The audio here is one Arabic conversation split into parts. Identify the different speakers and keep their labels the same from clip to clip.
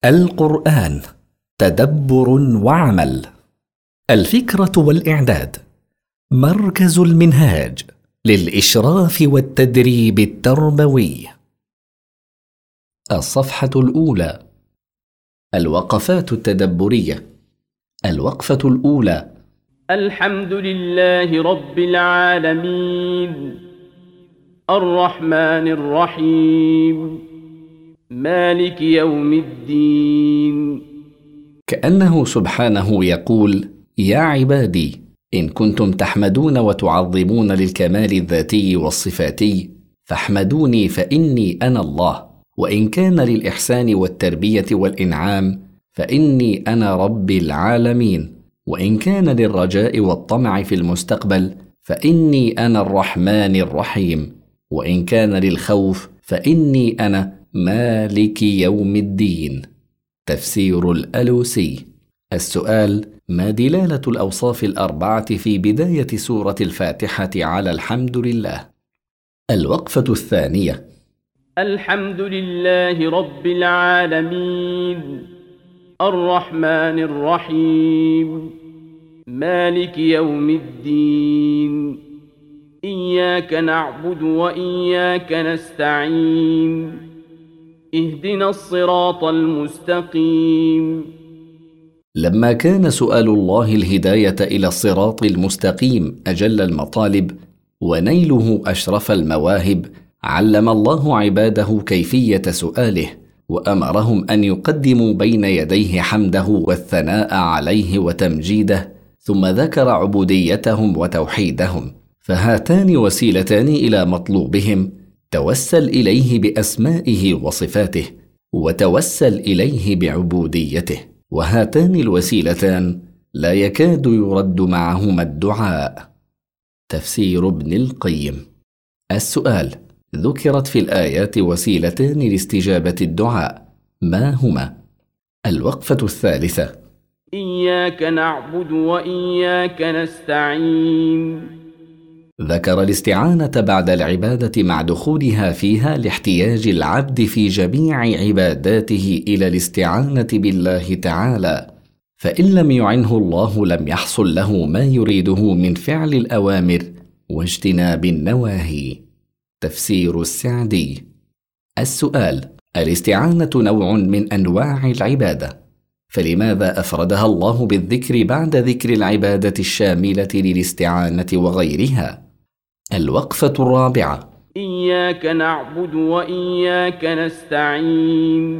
Speaker 1: القرآن تدبر وعمل. الفكرة والإعداد مركز المنهاج للإشراف والتدريب التربوي. الصفحة الأولى: الوقفات التدبرية. الوقفة الأولى:
Speaker 2: الحمد لله رب العالمين، الرحمن الرحيم، مالك يوم الدين.
Speaker 1: كأنه سبحانه يقول: يا عبادي، إن كنتم تحمدون وتعظمون للكمال الذاتي والصفاتي فاحمدوني فإني أنا الله، وإن كان للإحسان والتربية والإنعام فإني أنا رب العالمين، وإن كان للرجاء والطمع في المستقبل فإني أنا الرحمن الرحيم، وإن كان للخوف فإني أنا مالك يوم الدين. تفسير الألوسي. السؤال: ما دلالة الأوصاف الأربعة في بداية سورة الفاتحة على الحمد لله؟ الوقفة الثانية:
Speaker 2: الحمد لله رب العالمين، الرحمن الرحيم، مالك يوم الدين. إياك نعبد وإياك نستعين، اهدنا الصراط المستقيم.
Speaker 1: لما كان سؤال الله الهداية إلى الصراط المستقيم أجل المطالب ونيله أشرف المواهب، علم الله عباده كيفية سؤاله، وأمرهم أن يقدموا بين يديه حمده والثناء عليه وتمجيده، ثم ذكر عبوديتهم وتوحيدهم، فهاتان وسيلتان إلى مطلوبهم: توسل إليه بأسمائه وصفاته، وتوسل إليه بعبوديته، وهاتان الوسيلتان لا يكاد يرد معهما الدعاء. تفسير ابن القيم. السؤال: ذكرت في الآيات وسيلتان لاستجابة الدعاء، ما هما؟ الوقفة الثالثة:
Speaker 2: إياك نعبد وإياك نستعين.
Speaker 1: ذكر الاستعانة بعد العبادة مع دخولها فيها لاحتياج العبد في جميع عباداته إلى الاستعانة بالله تعالى، فإن لم يعنه الله لم يحصل له ما يريده من فعل الأوامر واجتناب النواهي. تفسير السعدي. السؤال: الاستعانة نوع من أنواع العبادة، فلماذا أفردها الله بالذكر بعد ذكر العبادة الشاملة للاستعانة وغيرها؟ الوقفة الرابعة:
Speaker 2: إياك نعبد وإياك نستعين.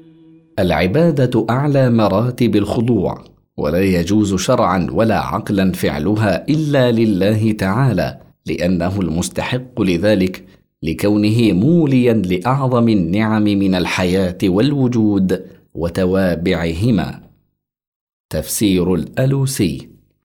Speaker 1: العبادة أعلى مراتب الخضوع، ولا يجوز شرعا ولا عقلا فعلها إلا لله تعالى، لأنه المستحق لذلك، لكونه موليا لأعظم النعم من الحياة والوجود وتوابعهما. تفسير الألوسي.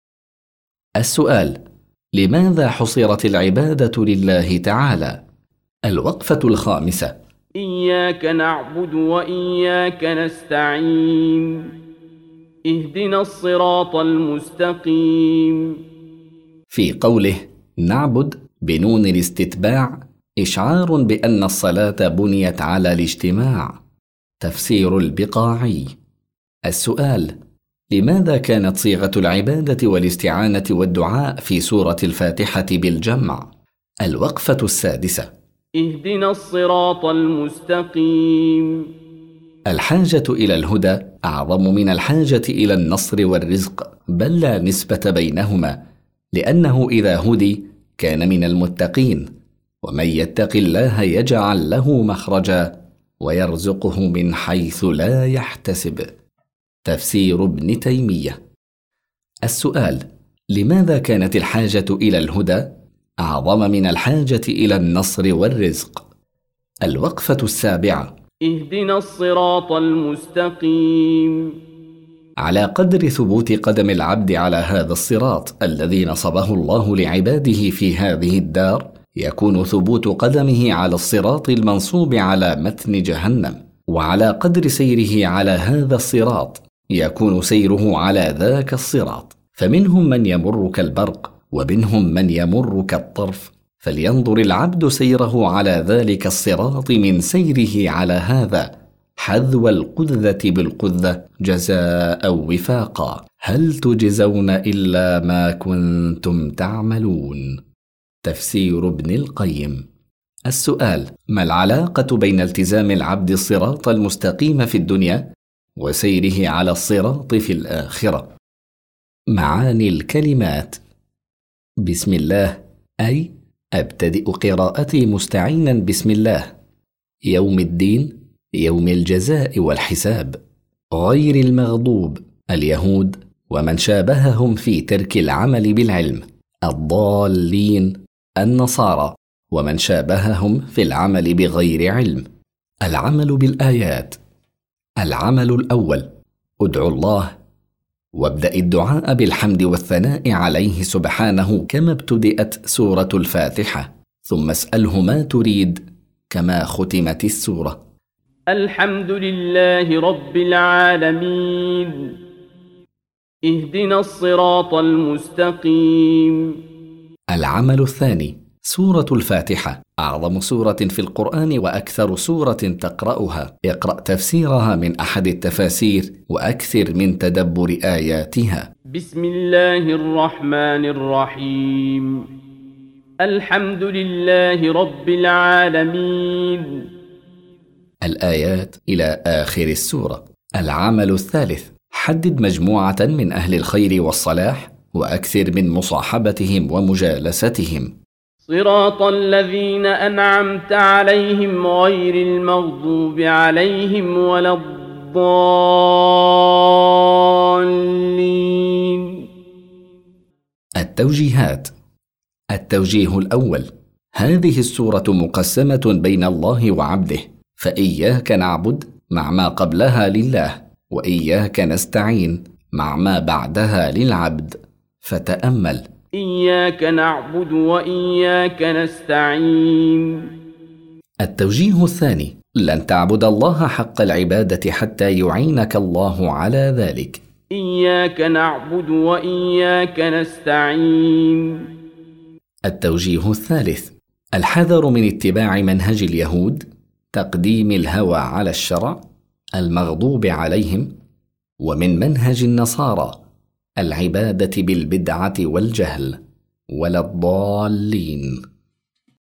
Speaker 1: السؤال: لماذا حصرت العبادة لله تعالى؟ الوقفة الخامسة:
Speaker 2: إياك نعبد وإياك نستعين، اهدنا الصراط المستقيم.
Speaker 1: في قوله نعبد بنون الاستتباع إشعار بأن الصلاة بنيت على الاجتماع. تفسير البقاعي. السؤال: لماذا كانت صيغة العبادة والاستعانة والدعاء في سورة الفاتحة بالجمع؟ الوقفة السادسة:
Speaker 2: اهدنا الصراط المستقيم.
Speaker 1: الحاجة إلى الهدى أعظم من الحاجة إلى النصر والرزق، بل لا نسبة بينهما، لأنه إذا هدي كان من المتقين، ومن يتق الله يجعل له مخرجا ويرزقه من حيث لا يحتسب. تفسير ابن تيمية. السؤال: لماذا كانت الحاجة إلى الهدى أعظم من الحاجة إلى النصر والرزق؟ الوقفة السابعة:
Speaker 2: اهدنا الصراط المستقيم.
Speaker 1: على قدر ثبوت قدم العبد على هذا الصراط الذي نصبه الله لعباده في هذه الدار، يكون ثبوت قدمه على الصراط المنصوب على متن جهنم، وعلى قدر سيره على هذا الصراط يكون سيره على ذاك الصراط، فمنهم من يمر كالبرق ومنهم من يمر كالطرف، فلينظر العبد سيره على ذلك الصراط من سيره على هذا، حذو القذة بالقذة جزاء وفاقا، هل تجزون إلا ما كنتم تعملون. تفسير ابن القيم. السؤال: ما العلاقة بين التزام العبد الصراط المستقيم في الدنيا وسيره على الصراط في الآخرة؟ معاني الكلمات: بسم الله أي أبتدئ قراءتي مستعينا بسم الله. يوم الدين يوم الجزاء والحساب. غير المغضوب اليهود ومن شابههم في ترك العمل بالعلم. الضالين النصارى ومن شابههم في العمل بغير علم. العمل بالآيات. العمل الأول: ادعوا الله وابدأ الدعاء بالحمد والثناء عليه سبحانه كما ابتدأت سورة الفاتحة، ثم اسأله ما تريد كما ختمت السورة.
Speaker 2: الحمد لله رب العالمين، اهدنا الصراط المستقيم.
Speaker 1: العمل الثاني: سورة الفاتحة أعظم سورة في القرآن وأكثر سورة تقرأها، اقرأ تفسيرها من أحد التفاسير وأكثر من تدبر آياتها.
Speaker 2: بسم الله الرحمن الرحيم، الحمد لله رب العالمين.
Speaker 1: الآيات إلى آخر السورة. العمل الثالث: حدد مجموعة من أهل الخير والصلاح وأكثر من مصاحبتهم ومجالستهم.
Speaker 2: صراط الذين أنعمت عليهم غير المغضوب عليهم ولا الضالين.
Speaker 1: التوجيهات. التوجيه الأول: هذه السورة مقسمة بين الله وعبده، فإياك نعبد مع ما قبلها لله، وإياك نستعين مع ما بعدها للعبد. فتأمل:
Speaker 2: إياك نعبد وإياك نستعين.
Speaker 1: التوجيه الثاني: لن تعبد الله حق العبادة حتى يعينك الله على ذلك.
Speaker 2: إياك نعبد وإياك نستعين.
Speaker 1: التوجيه الثالث: الحذر من اتباع منهج اليهود، تقديم الهوى على الشرع، المغضوب عليهم، ومن منهج النصارى، العبادة بالبدعة والجهل، ولا الضالين.